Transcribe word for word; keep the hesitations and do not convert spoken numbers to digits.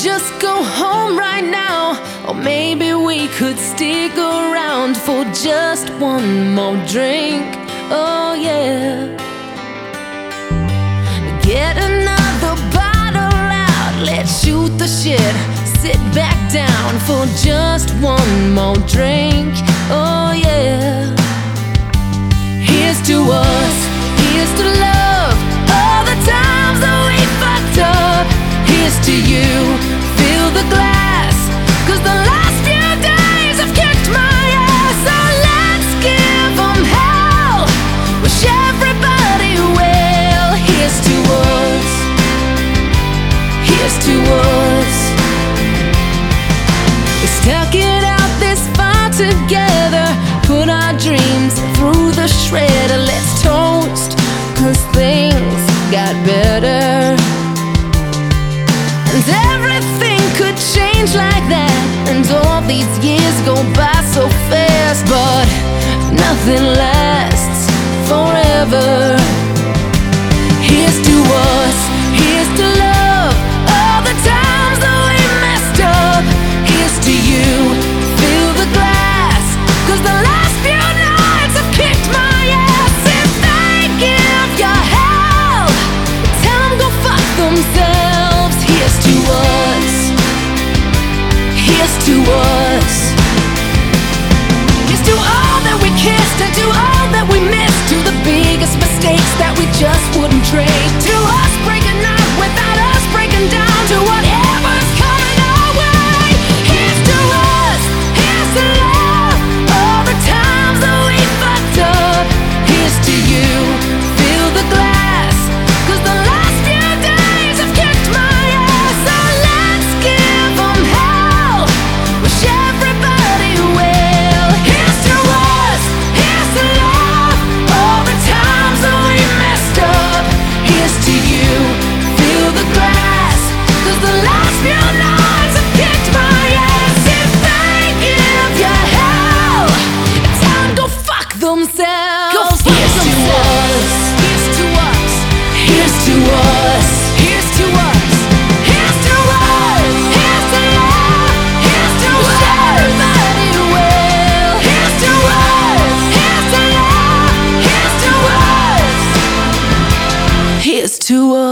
just go home right now, or maybe we could stick around for just one more drink. Oh yeah. Get another bottle out, let's shoot the shit. Sit back down for just one more drink. Oh yeah. Here's to us, here's to love, all the times that we fucked up. Here's to you, fill the glass, 'cause the last few days have kicked my ass. So let's give them hell, wish everybody well. Here's to us, here's to us. We stuck it out this far together, put our dreams through the shredder. Let's toast, 'cause things got better. And everything could change like that, and all these years go by so fast, but nothing lasts forever. Here's to us, here's to love, all the times that we messed up. Here's to you, fill the glass, 'cause the last few nights have kicked my ass. If they give you hell, tell them go fuck themselves. Here's to us, here's to us. Here's to all that we kissed and to all that we missed, to the biggest mistakes that we just wouldn't trade, to us breaking up without us breaking down, to whatever's coming our way. Here's to us, here's to love, all the times that we fucked up. Here's to you, fill the glass, 'cause the last few days have kicked my ass. So let's give them hell, wish everybody well. Here's to us, here's to love, all the times that we messed up. Here's to you, fill the glass, 'cause the last few nights have kicked my ass. If they give you hell, tell them go fuck themselves. Go fuck here's themselves. To us, here's to us, here's to us, here's to us, here's to love, here's to us, everybody well. Here's to us, here's to love, here's to us, here's to us.